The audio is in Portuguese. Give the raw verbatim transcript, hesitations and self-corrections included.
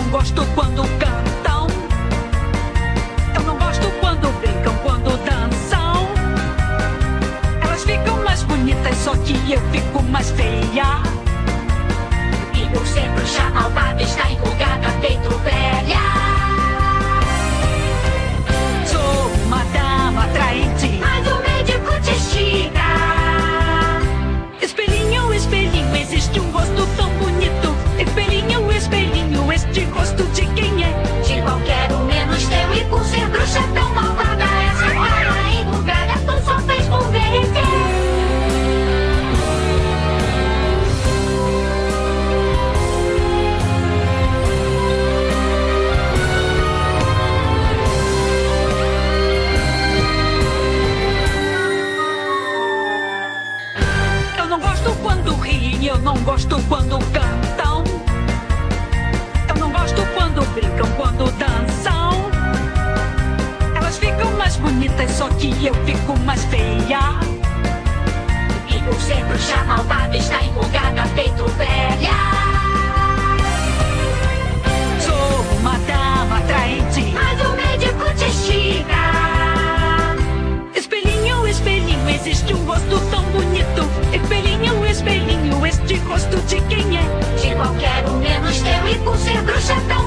gosto quando cantam. Eu não gosto quando brincam, quando dançam. Elas ficam mais bonitas, só que eu fico mais feia. E por ser bruxa malvada está empolgada, feito velha. Sou uma dama atraente, Mas o médico te estiga. espelhinho, espelhinho, existe um rosto tão bonito. Espelhinho, espelhinho, este rosto de quem é? De qualquer um menos teu. E por ser bruxa tão malvada, essa cara enrugada tu só fez converter. Eu não gosto quando riem, eu não gosto quando cantam. Eu não gosto quando brincam, quando dançam. Elas ficam mais bonitas, só que eu fico mais feia. E por ser bruxa malvada está empolgada, feito velha. Sou uma dama atraente, Mas o médico te estiga. espelhinho, espelhinho, existe um rosto tão bonito. Espelhinho, espelhinho, este rosto de quem é? De qualquer um menos teu. E por ser bruxa tão